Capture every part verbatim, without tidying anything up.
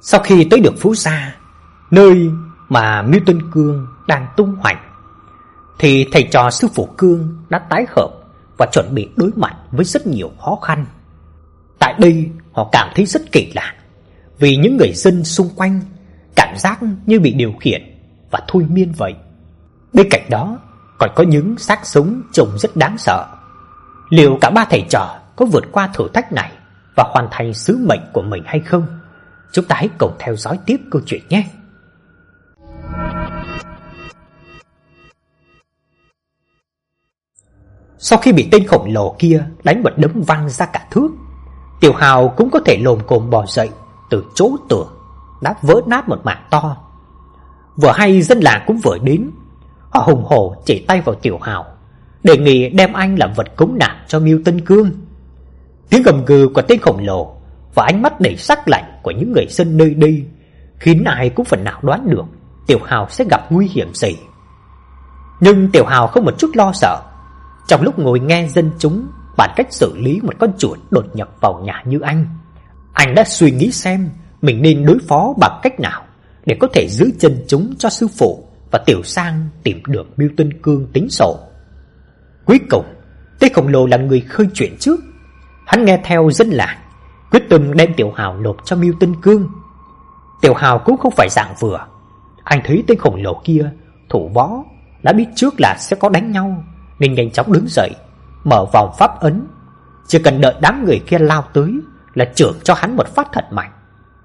Sau khi tới được Phú Gia, nơi mà Mưu Tân Cương đang tung hoành, thì thầy trò sư phụ Cương đã tái hợp và chuẩn bị đối mặt với rất nhiều khó khăn. Tại đây họ cảm thấy rất kỳ lạ, vì những người dân xung quanh cảm giác như bị điều khiển và thôi miên vậy. Bên cạnh đó còn có những xác sống trông rất đáng sợ. Liệu cả ba thầy trò có vượt qua thử thách này và hoàn thành sứ mệnh của mình hay không? Chúng ta hãy cùng theo dõi tiếp câu chuyện nhé. Sau khi bị tên khổng lồ kia đánh một đấm văng ra cả thước, Tiểu Hào cũng có thể lồm cồm bò dậy từ chỗ tường đã vỡ nát một mảng to. Vừa hay dân làng cũng vừa đến, họ hùng hổ chỉ tay vào Tiểu Hào, đề nghị đem anh làm vật cúng nạn cho Mưu Tân Cương. Tiếng gầm gừ của tên khổng lồ và ánh mắt đầy sắc lạnh của những người dân nơi đây khiến ai cũng phần nào đoán được Tiểu Hào sẽ gặp nguy hiểm gì. Nhưng Tiểu Hào không một chút lo sợ. Trong lúc ngồi nghe dân chúng bàn cách xử lý một con chuột đột nhập vào nhà như anh, anh đã suy nghĩ xem mình nên đối phó bằng cách nào để có thể giữ chân chúng cho sư phụ và Tiểu Sang tìm được Mưu Tân Cương tính sổ. Cuối cùng, tên khổng lồ là người khơi chuyện trước. Hắn nghe theo dân làng, quyết tâm đem Tiểu Hào nộp cho Mưu Tân Cương. Tiểu Hào cũng không phải dạng vừa. Anh thấy tên khổng lồ kia thủ võ, đã biết trước là sẽ có đánh nhau, nên nhanh chóng đứng dậy, mở vòng pháp ấn. Chỉ cần đợi đám người kia lao tới là chưởng cho hắn một phát thật mạnh.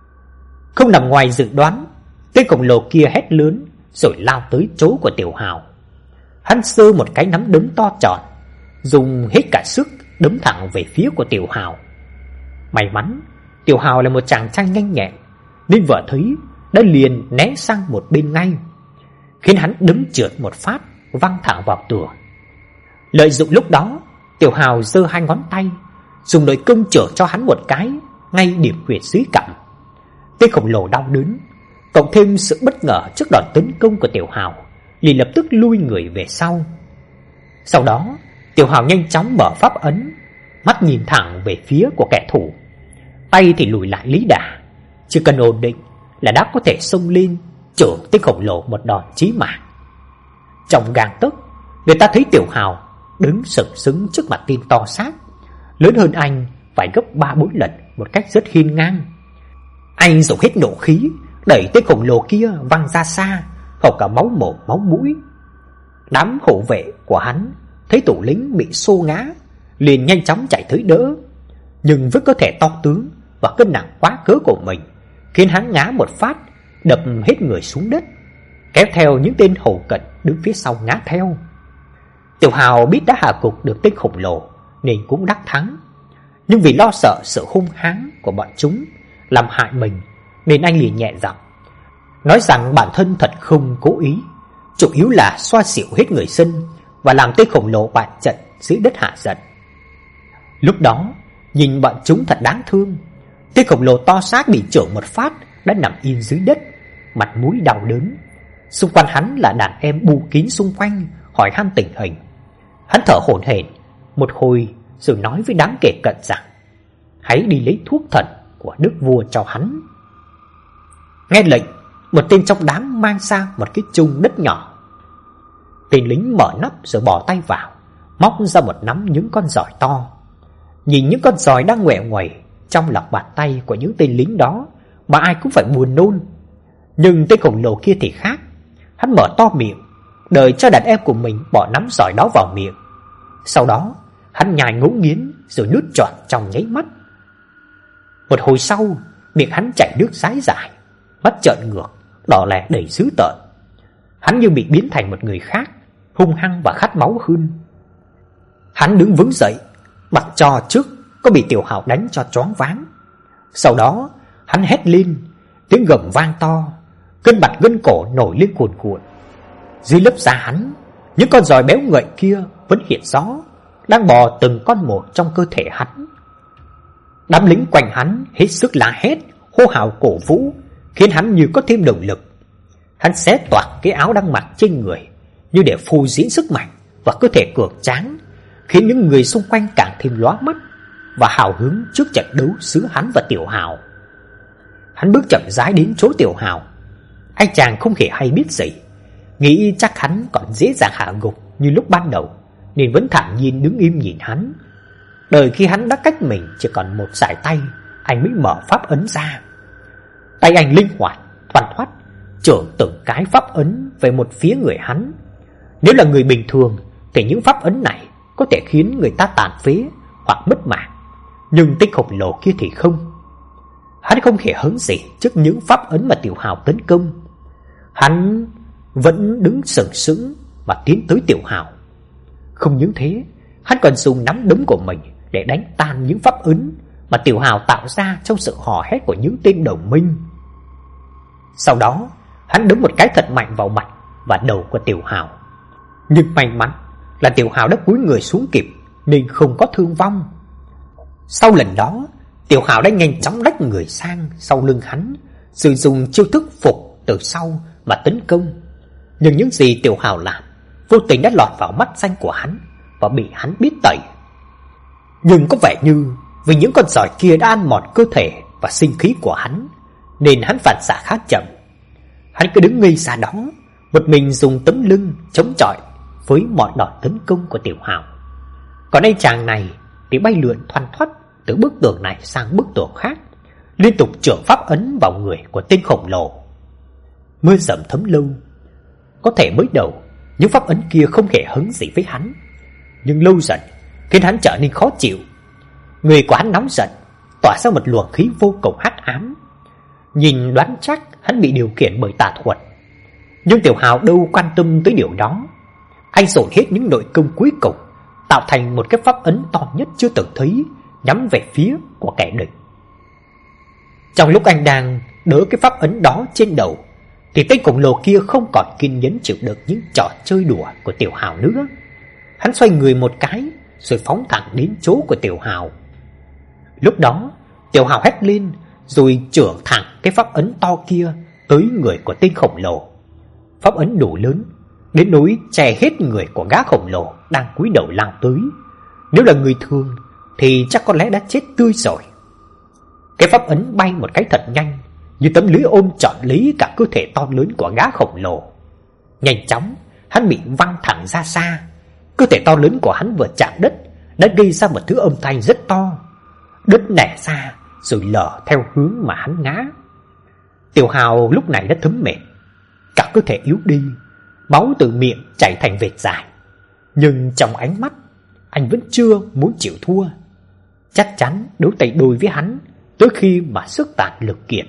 Không nằm ngoài dự đoán, tên khổng lồ kia hét lớn rồi lao tới chỗ của Tiểu Hào. Hắn giơ một cái nắm đấm to tròn, dùng hết cả sức đấm thẳng về phía của Tiểu Hào. May mắn Tiểu Hào là một chàng trai nhanh nhẹn, nên vừa thấy đã liền né sang một bên ngay, khiến hắn đấm trượt một phát văng thẳng vào tường. Lợi dụng lúc đó, Tiểu Hào giơ hai ngón tay, dùng nội công chưởng cho hắn một cái ngay điểm huyệt dưới cằm. Tên khổng lồ đau đớn, cộng thêm sự bất ngờ trước đòn tấn công của Tiểu Hào, liền lập tức lui người về sau. Sau đó, Tiểu Hào nhanh chóng mở pháp ấn, mắt nhìn thẳng về phía của kẻ thù, tay thì lùi lại lý đà, chỉ cần ổn định là đã có thể xông lên chưởng tên khổng lồ một đòn chí mạng. Trong gang tấc, người ta thấy Tiểu Hào đứng sừng sững trước mặt tên to xác, lớn hơn anh phải gấp ba bốn lần một cách rất hiên ngang. Anh dùng hết nộ khí đẩy tên khổng lồ kia văng ra xa, hộc cả máu mồm máu mũi. Đám hộ vệ của hắn thấy thủ lĩnh bị xô ngã, liền nhanh chóng chạy tới đỡ, nhưng với cơ thể to tướng và cân nặng quá cỡ của mình, khiến hắn ngã một phát, đập hết người xuống đất, kéo theo những tên hầu cận đứng phía sau ngã theo. Tiểu Hào biết đã hạ gục được tên khổng lồ nên cũng đắc thắng, nhưng vì lo sợ sự hung hãn của bọn chúng làm hại mình, nên anh liền nhẹ giọng nói rằng bản thân thật không cố ý, chủ yếu là xoa xỉu hết người dân và làm tên khổng lồ bại trận dưới đất hạ giận. Lúc đó nhìn bọn chúng thật đáng thương. Tên khổng lồ to xác bị chưởng một phát đã nằm im dưới đất, mặt mũi đau đớn. Xung quanh hắn là đàn em bu kín xung quanh hỏi han tình hình. Hắn thở hổn hển một hồi rồi nói với đám kẻ cận rằng hãy đi lấy thuốc thần của đức vua cho hắn. Nghe lệnh, một tên trong đám mang sang một cái chung đất nhỏ. Tên lính mở nắp rồi bỏ tay vào, móc ra một nắm những con giỏi to. Nhìn những con giỏi đang ngoẹ ngoẩy trong lòng bàn tay của những tên lính đó mà ai cũng phải buồn nôn. Nhưng tên khổng lồ kia thì khác. Hắn mở to miệng, đợi cho đàn em của mình bỏ nắm giỏi đó vào miệng. Sau đó hắn nhai ngấu nghiến rồi nuốt trọn trong nháy mắt. Một hồi sau, miệng hắn chảy nước dãi dải, mắt trợn ngược, đỏ lè đầy dữ tợn. Hắn như bị biến thành một người khác, hung hăng và khát máu hơn. Hắn đứng vững dậy, mặc cho trước có bị Tiểu Hào đánh cho choáng váng. Sau đó hắn hét lên, tiếng gầm vang to, cơn bạt gân cổ nổi lên cuồn cuộn. Dưới lớp da hắn, những con giòi béo ngậy kia vẫn hiện rõ, đang bò từng con một trong cơ thể hắn. Đám lính quanh hắn hết sức la hét, hô hào cổ vũ, khiến hắn như có thêm động lực. Hắn xé toạc cái áo đang mặc trên người, như để phô diễn sức mạnh và cơ thể cường tráng, khiến những người xung quanh càng thêm lóa mắt và hào hứng trước trận đấu giữa hắn và Tiểu Hào. Hắn bước chậm rãi đến chỗ Tiểu Hào. Anh chàng không hề hay biết gì, nghĩ chắc hắn còn dễ dàng hạ gục như lúc ban đầu, nên vẫn thản nhiên đứng im nhìn hắn. Đợi khi hắn đã cách mình chỉ còn một sải tay, anh mới mở pháp ấn ra. Tay anh linh hoạt, thoăn thoắt, chưởng từng cái pháp ấn về một phía người hắn. Nếu là người bình thường thì những pháp ấn này có thể khiến người ta tàn phế hoặc mất mạng, nhưng tên khổng lồ kia thì không. Hắn không hề hấn gì trước những pháp ấn mà Tiểu Hào tấn công. Hắn vẫn đứng sừng sững mà tiến tới Tiểu Hào. Không những thế, hắn còn dùng nắm đấm của mình để đánh tan những pháp ấn mà Tiểu Hào tạo ra trong sự hò hét của những tên đồng minh. Sau đó, hắn đấm một cái thật mạnh vào mặt và đầu của Tiểu Hào. Nhưng may mắn là Tiểu Hào đã cúi người xuống kịp nên không có thương vong. Sau lần đó, Tiểu Hào đã nhanh chóng lách người sang sau lưng hắn, sử dụng chiêu thức phục từ sau mà tấn công. Nhưng những gì Tiểu Hào làm vô tình đã lọt vào mắt xanh của hắn và bị hắn biết tẩy. Nhưng có vẻ như vì những con sỏi kia đã ăn mòn cơ thể và sinh khí của hắn, nên hắn phản xạ khá chậm. Hắn cứ đứng ngây ra đó, một mình dùng tấm lưng chống chọi với mọi đòn tấn công của Tiểu Hào. Còn anh chàng này thì bay lượn thoăn thoắt từ bức tường này sang bức tường khác, liên tục chưởng pháp ấn vào người của tên khổng lồ. Mưa dầm thấm lâu. Có thể mới đầu những pháp ấn kia không hề hứng gì với hắn, nhưng lâu dần khiến hắn trở nên khó chịu. Người của hắn nóng giận, tỏa ra một luồng khí vô cùng hắc ám. Nhìn đoán chắc hắn bị điều khiển bởi tà thuật. Nhưng Tiểu Hào đâu quan tâm tới điều đó. Anh dồn hết những nội công cuối cùng, tạo thành một cái pháp ấn to nhất chưa từng thấy, nhắm về phía của kẻ địch. Trong lúc anh đang đỡ cái pháp ấn đó trên đầu, thì tên khổng lồ kia không còn kiên nhẫn chịu được những trò chơi đùa của Tiểu Hào nữa. Hắn xoay người một cái rồi phóng thẳng đến chỗ của Tiểu Hào. Lúc đó Tiểu Hào hét lên rồi chưởng thẳng cái pháp ấn to kia tới người của tên khổng lồ. Pháp ấn đủ lớn đến nỗi che hết người của gã khổng lồ đang cúi đầu lao tới. Nếu là người thường thì chắc có lẽ đã chết tươi rồi. Cái pháp ấn bay một cái thật nhanh, như tấm lưới ôm trọn lấy cả cơ thể to lớn của gã khổng lồ. Nhanh chóng hắn bị văng thẳng ra xa. Cơ thể to lớn của hắn vừa chạm đất đã gây ra một thứ âm thanh rất to. Đất nẻ ra rồi lở theo hướng mà hắn ngã. Tiểu Hào lúc này đã thấm mệt, cả cơ thể yếu đi, máu từ miệng chảy thành vệt dài. Nhưng trong ánh mắt anh vẫn chưa muốn chịu thua. Chắc chắn đấu tay đôi với hắn tới khi mà sức tàn lực kiệt.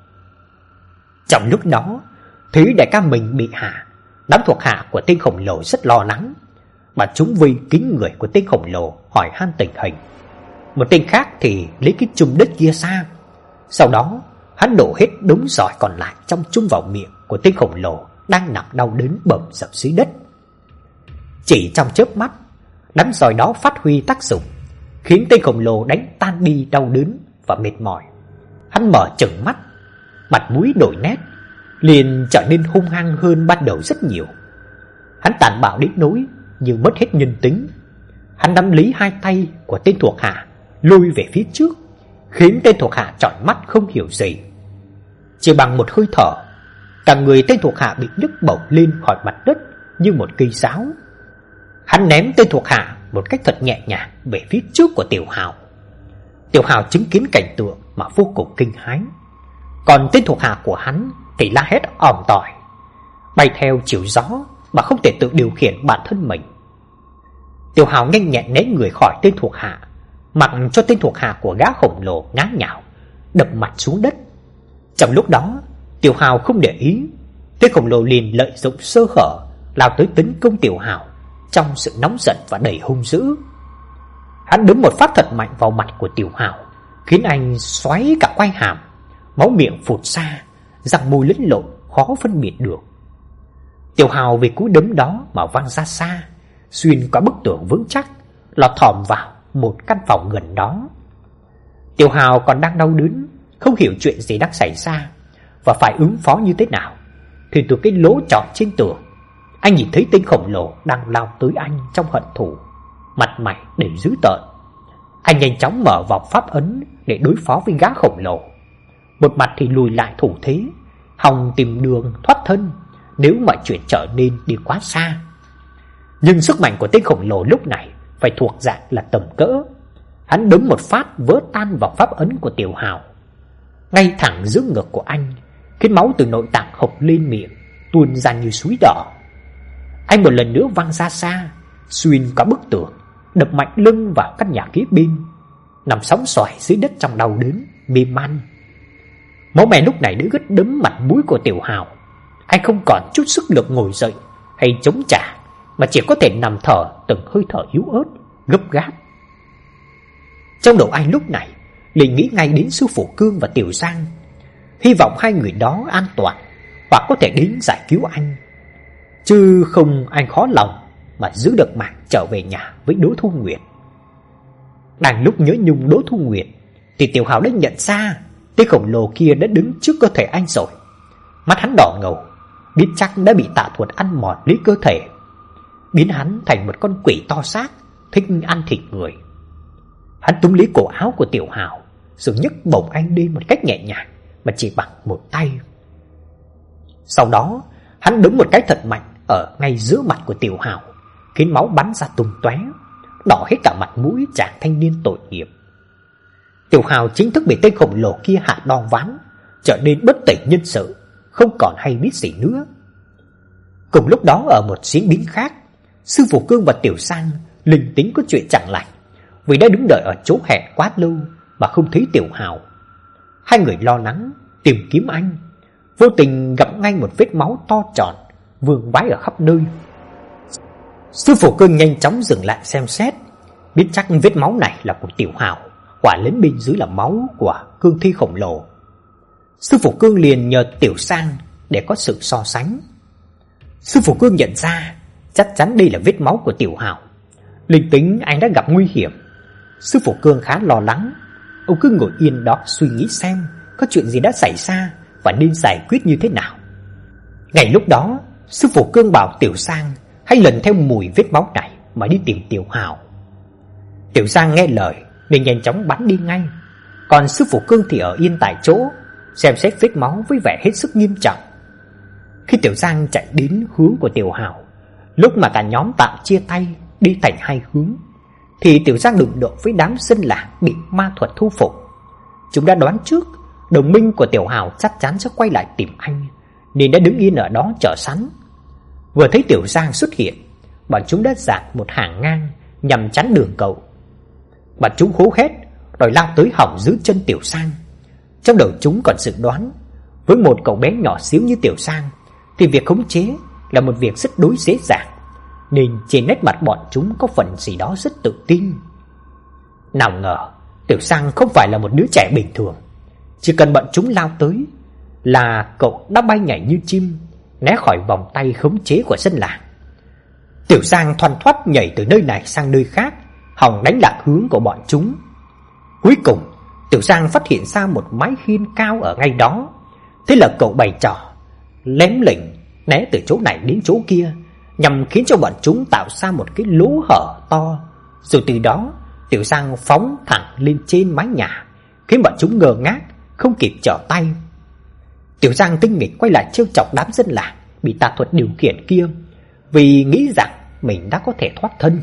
Trong lúc đó, thấy đại ca mình bị hạ, đám thuộc hạ của tên khổng lồ rất lo lắng, mà chúng vây kín người của tên khổng lồ hỏi han tình hình. Một tên khác thì lấy cái chum đất kia ra. Sau đó hắn đổ hết đống sỏi còn lại trong chum vào miệng của tên khổng lồ đang nằm đau đớn bầm dập dưới đất. Chỉ trong chớp mắt, đám sỏi đó phát huy tác dụng, khiến tên khổng lồ đánh tan đi đau đớn và mệt mỏi. Hắn mở trừng mắt, mặt mũi đổi nét, liền trở nên hung hăng hơn ban đầu rất nhiều. Hắn tàn bạo đến nỗi như mất hết nhân tính. Hắn nắm lấy hai tay của tên thuộc hạ lôi về phía trước, khiến tên thuộc hạ tròn mắt không hiểu gì. Chỉ bằng một hơi thở, cả người tên thuộc hạ bị nhấc bổng lên khỏi mặt đất như một cây sáo. Hắn ném tên thuộc hạ một cách thật nhẹ nhàng về phía trước của Tiểu Hào. Tiểu Hào chứng kiến cảnh tượng mà vô cùng kinh hãi. Còn tên thuộc hạ của hắn thì la hét ỏm tỏi, bay theo chiều gió mà không thể tự điều khiển bản thân mình. Tiểu Hào nhanh nhẹn né người khỏi tên thuộc hạ, mặc cho tên thuộc hạ của gã khổng lồ ngã nhào, đập mặt xuống đất. Trong lúc đó, Tiểu Hào không để ý, tên khổng lồ liền lợi dụng sơ hở lao tới tấn công Tiểu Hào trong sự nóng giận và đầy hung dữ. Hắn đấm một phát thật mạnh vào mặt của Tiểu Hào, khiến anh xoáy cả quai hàm, máu miệng phụt ra, răng môi lẫn lộn khó phân biệt được. Tiểu Hào vì cú đấm đó mà văng ra xa, xuyên qua bức tường vững chắc, lọt thỏm vào một căn phòng gần đó. Tiểu Hào còn đang đau đớn, không hiểu chuyện gì đang xảy ra và phải ứng phó như thế nào, thì từ cái lỗ tròn trên tường, anh nhìn thấy tên khổng lồ đang lao tới anh trong hận thù, mặt mày đầy dữ tợn. Anh nhanh chóng mở vòng pháp ấn để đối phó với gã khổng lồ. một mặt thì lùi lại thủ thế, hòng tìm đường thoát thân nếu mọi chuyện trở nên đi quá xa. Nhưng sức mạnh của tên khổng lồ lúc này phải thuộc dạng là tầm cỡ. Hắn đấm một phát vỡ tan vòng pháp ấn của Tiểu Hào, ngay thẳng giữa ngực của anh, khiến máu từ nội tạng hộc lên miệng, tuôn ra như suối đỏ. Anh một lần nữa văng ra xa, xuyên qua bức tường, đập mạnh lưng vào căn nhà kế bên, nằm sóng xoài dưới đất trong đau đớn mê man. Máu me lúc này đã ướt đẫm mặt mũi của Tiểu Hào. Anh không còn chút sức lực ngồi dậy hay chống trả, mà chỉ có thể nằm thở từng hơi thở yếu ớt, gấp gáp. Trong đầu anh lúc này liền nghĩ ngay đến sư phụ Cương và Tiểu Giang, hy vọng hai người đó an toàn hoặc có thể đến giải cứu anh. Chứ không anh khó lòng mà giữ được mạng trở về nhà với Đỗ Thu Nguyệt. Đang lúc nhớ nhung Đỗ Thu Nguyệt thì Tiểu Hào đã nhận ra tên khổng lồ kia đã đứng trước cơ thể anh rồi. Mắt hắn đỏ ngầu, biết chắc đã bị tà thuật ăn mòn lấy cơ thể, biến hắn thành một con quỷ to xác, thích ăn thịt người. Hắn túm lấy cổ áo của Tiểu Hào rồi nhấc bổng anh đi một cách nhẹ nhàng mà chỉ bằng một tay. Sau đó hắn đấm một cái thật mạnh ở ngay giữa mặt của Tiểu Hào, khiến máu bắn ra tung tóe, đỏ hết cả mặt mũi chàng thanh niên tội nghiệp. Tiểu Hào chính thức bị tên khổng lồ kia hạ đòn ván, trở nên bất tỉnh nhân sự, không còn hay biết gì nữa. Cùng lúc đó ở một diễn biến khác, sư phụ Cương và Tiểu Giang linh tính có chuyện chẳng lành, vì đã đứng đợi ở chỗ hẹn quá lâu mà không thấy Tiểu Hào. Hai người lo lắng tìm kiếm anh, vô tình gặp ngay một vết máu to tròn vương vãi ở khắp nơi. Sư phụ Cương nhanh chóng dừng lại xem xét, biết chắc vết máu này là của Tiểu Hào, quả lớn bên dưới là máu của cương thi khổng lồ. Sư phụ Cương liền nhờ Tiểu Giang để có sự so sánh. Sư phụ Cương nhận ra chắc chắn đây là vết máu của Tiểu Hào. Linh tính anh đã gặp nguy hiểm. Sư phụ Cương khá lo lắng. Ông cứ ngồi yên đó suy nghĩ xem có chuyện gì đã xảy ra và nên giải quyết như thế nào. Ngày lúc đó, sư phụ Cương bảo Tiểu Giang hãy lần theo mùi vết máu này mà đi tìm Tiểu Hào. Tiểu Giang nghe lời nên nhanh chóng bắn đi ngay, còn sư phụ Cương thì ở yên tại chỗ xem xét vết máu với vẻ hết sức nghiêm trọng. Khi Tiểu Giang chạy đến hướng của Tiểu Hào, lúc mà cả nhóm tạm chia tay đi thành hai hướng, thì Tiểu Giang đụng độ với đám dân làng bị ma thuật thu phục. Chúng đã đoán trước đồng minh của Tiểu Hào chắc chắn sẽ quay lại tìm anh, nên đã đứng yên ở đó chờ sẵn. Vừa thấy Tiểu Giang xuất hiện, bọn chúng đã dạt một hàng ngang nhằm chắn đường cậu. Bọn chúng hú hét rồi lao tới hỏng giữ chân Tiểu Giang. Trong đầu chúng còn dự đoán, với một cậu bé nhỏ xíu như Tiểu Giang thì việc khống chế là một việc rất đối dễ dàng, nên trên nét mặt bọn chúng có phần gì đó rất tự tin. Nào ngờ Tiểu Giang không phải là một đứa trẻ bình thường. Chỉ cần bọn chúng lao tới là cậu đã bay nhảy như chim, né khỏi vòng tay khống chế của dân làng. Tiểu Giang thoăn thoắt nhảy từ nơi này sang nơi khác, hòng đánh lạc hướng của bọn chúng. Cuối cùng Tiểu Giang phát hiện ra một mái hiên cao ở ngay đó. Thế là cậu bày trò lém lỉnh né từ chỗ này đến chỗ kia, nhằm khiến cho bọn chúng tạo ra một cái lỗ hở to. Rồi từ đó Tiểu Giang phóng thẳng lên trên mái nhà, khiến bọn chúng ngơ ngác, không kịp trở tay. Tiểu Giang tinh nghịch quay lại trêu chọc đám dân làng bị tà thuật điều khiển kia, vì nghĩ rằng mình đã có thể thoát thân.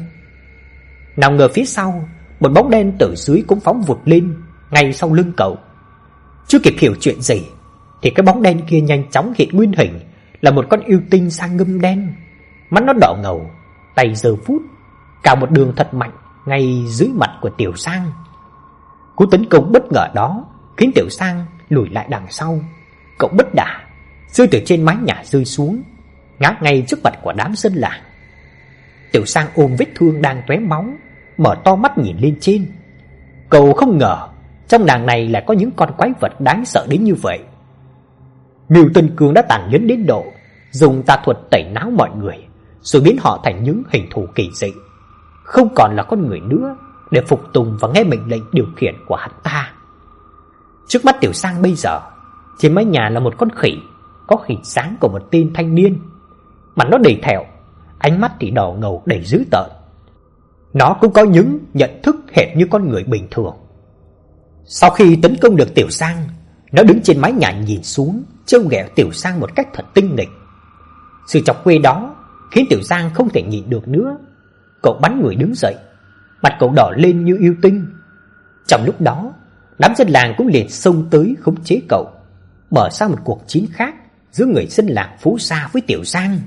Nào ngờ phía sau, một bóng đen từ dưới cũng phóng vụt lên ngay sau lưng cậu. Chưa kịp hiểu chuyện gì thì cái bóng đen kia nhanh chóng hiện nguyên hình là một con yêu tinh da ngâm đen, mắt nó đỏ ngầu, tay giơ phút cào một đường thật mạnh ngay dưới mặt của Tiểu Giang. Cú tấn công bất ngờ đó khiến Tiểu Giang lùi lại đằng sau. Cậu bất đà rơi từ trên mái nhà rơi xuống, ngã ngay trước mặt của đám dân làng. Tiểu Giang ôm vết thương đang tóe máu, mở to mắt nhìn lên trên. Cậu không ngờ trong làng này lại có những con quái vật đáng sợ đến như vậy. Mưu Tân Cương đã tàn nhẫn đến độ dùng tà thuật tẩy não mọi người, rồi biến họ thành những hình thù kỳ dị, không còn là con người nữa, để phục tùng và nghe mệnh lệnh điều khiển của hắn ta. Trước mắt Tiểu Giang bây giờ, trên mái nhà là một con khỉ, có hình dáng của một tên thanh niên. Mặt nó đầy thẹo, ánh mắt thì đỏ ngầu đầy dữ tợn. Nó cũng có những nhận thức hệt như con người bình thường. Sau khi tấn công được Tiểu Giang, Nó đứng trên mái nhà nhìn xuống, trêu ghẹo Tiểu Sang một cách thật tinh nghịch. Sự chọc quê đó khiến Tiểu Sang không thể nhịn được nữa. Cậu bắn người đứng dậy, mặt cậu đỏ lên như yêu tinh. Trong lúc đó, đám dân làng cũng liền xông tới khống chế cậu, mở ra một cuộc chiến khác giữa người dân làng Phú Sa với Tiểu Sang.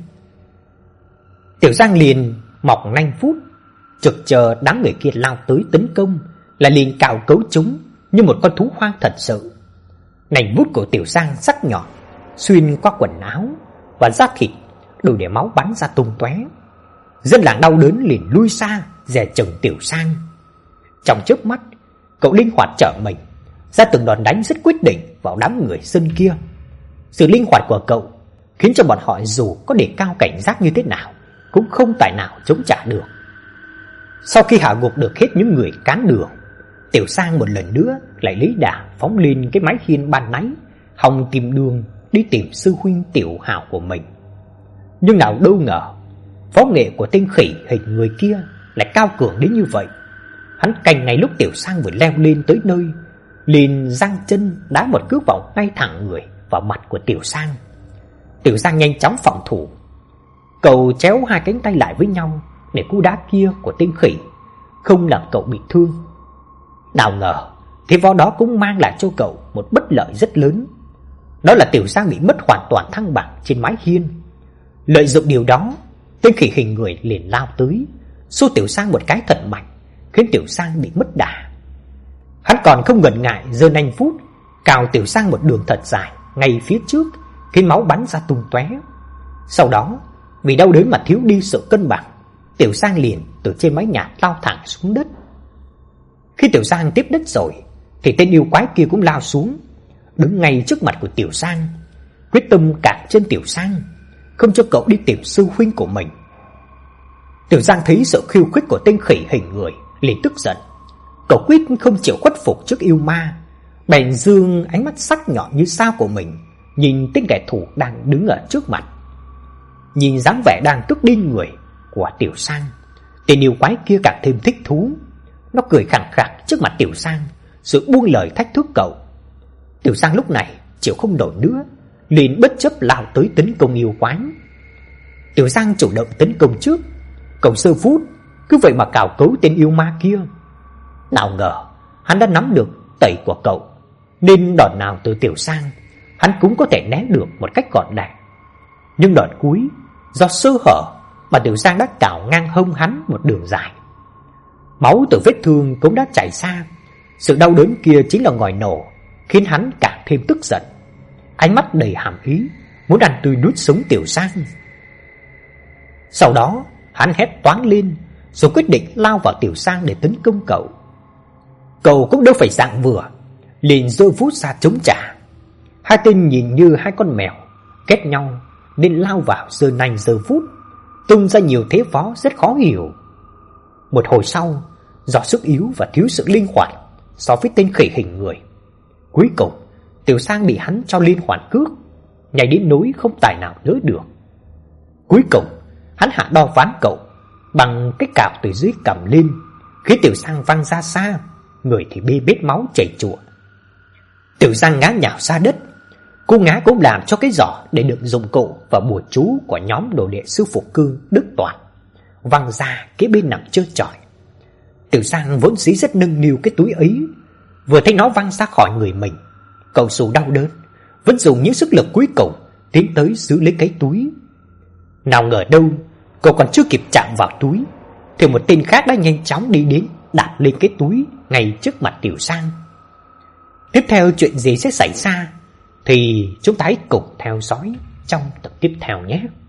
Tiểu Sang liền mọc nanh phút, trực chờ đám người kia lao tới tấn công, là liền cào cấu chúng như một con thú hoang thật sự. Nành vuốt của Tiểu Sang sắc nhọn xuyên qua quần áo và da thịt, đủ để máu bắn ra tung tóe. Dân làng đau đớn liền lui xa, dè chừng Tiểu Sang. Trong chớp mắt, cậu linh hoạt trở mình, ra từng đòn đánh rất quyết định vào đám người dân kia. Sự linh hoạt của cậu khiến cho bọn họ dù có đề cao cảnh giác như thế nào cũng không tài nào chống trả được. Sau khi hạ gục được hết những người cản đường, Tiểu Sang một lần nữa lại lấy đà phóng lên cái mái hiên ban nãy, hòng tìm đường đi tìm sư huynh Tiểu Hào của mình. Nhưng nào đâu ngờ, võ nghệ của tên khỉ hình người kia lại cao cường đến như vậy. Hắn canh ngay lúc Tiểu Sang vừa leo lên tới nơi, liền giang chân đá một cước vào ngay thẳng người vào mặt của Tiểu Sang. Tiểu Sang nhanh chóng phòng thủ, cậu chéo hai cánh tay lại với nhau để cú đá kia của tên khỉ không làm cậu bị thương. Nào ngờ, thế võ đó cũng mang lại cho cậu một bất lợi rất lớn. Đó là Tiểu Sang bị mất hoàn toàn thăng bằng trên mái hiên. Lợi dụng điều đó, tên khỉ hình người liền lao tới, xô Tiểu Sang một cái thật mạnh, khiến Tiểu Sang bị mất đà. Hắn còn không ngần ngại giơ nanh phút cào Tiểu Sang một đường thật dài ngay phía trước, khiến máu bắn ra tung tóe. Sau đó, vì đau đớn mà thiếu đi sự cân bằng, Tiểu Sang liền từ trên mái nhà lao thẳng xuống đất. Khi Tiểu Sang tiếp đất rồi, thì tên yêu quái kia cũng lao xuống, đứng ngay trước mặt của Tiểu Sang, quyết tâm cản chân Tiểu Sang, không cho cậu đi tìm sư huynh của mình. Tiểu Sang thấy sự khiêu khích của tên khỉ hình người, liền tức giận. Cậu quyết không chịu khuất phục trước yêu ma, bèn dương ánh mắt sắc nhọn như sao của mình nhìn tên kẻ thù đang đứng ở trước mặt. Nhìn dáng vẻ đang tức điên người của Tiểu Sang, tên yêu quái kia càng thêm thích thú. Nó cười khẳng khặc trước mặt Tiểu Sang, rồi buông lời thách thức cậu. Tiểu Sang lúc này chịu không nổi nữa, liền bất chấp lao tới tấn công yêu quái. Tiểu Sang chủ động tấn công trước, cậu sơ phút cứ vậy mà cào cấu tên yêu ma kia. Nào ngờ hắn đã nắm được tẩy của cậu, nên đòn nào từ Tiểu Sang hắn cũng có thể né được một cách gọn gàng. Nhưng đòn cuối, do sơ hở mà Tiểu Sang đã cào ngang hông hắn một đường dài. Máu từ vết thương cũng đã chảy ra. Sự đau đớn kia chính là ngòi nổ, khiến hắn càng thêm tức giận, ánh mắt đầy hàm ý, muốn ăn tươi nuốt sống Tiểu Sang. Sau đó hắn hét toáng lên, rồi quyết định lao vào Tiểu Sang để tấn công cậu. Cậu cũng đâu phải dạng vừa, liền giơ vút ra chống trả. Hai tên nhìn như hai con mèo kết nhau, nên lao vào giơ nanh giơ vút, tung ra nhiều thế võ rất khó hiểu. Một hồi sau, do sức yếu và thiếu sự linh hoạt so với tên khỉ hình người, cuối cùng Tiểu Sang bị hắn cho liên hoàn cước, nhảy đến nỗi không tài nào đỡ được. Cuối cùng hắn hạ đo ván cậu bằng cái cào từ dưới cầm lên, khiến Tiểu Sang văng ra xa, người thì bê bết máu chảy chùa. Tiểu Sang ngã nhào ra đất. Cô ngã cũng làm cho cái giỏ để đựng dụng cụ và bùa chú của nhóm đồ đệ sư Phục Cư đứt toàn, văng ra kế bên nằm trơ trọi. Tiểu Sang vốn dĩ rất nâng niu cái túi ấy, vừa thấy nó văng ra khỏi người mình, cậu dù đau đớn vẫn dùng những sức lực cuối cùng tiến tới giữ lấy cái túi. Nào ngờ đâu, cậu còn chưa kịp chạm vào túi thì một tên khác đã nhanh chóng đi đến, đạp lên cái túi ngay trước mặt Tiểu Sang. Tiếp theo chuyện gì sẽ xảy ra thì chúng ta hãy cùng theo dõi trong tập tiếp theo nhé.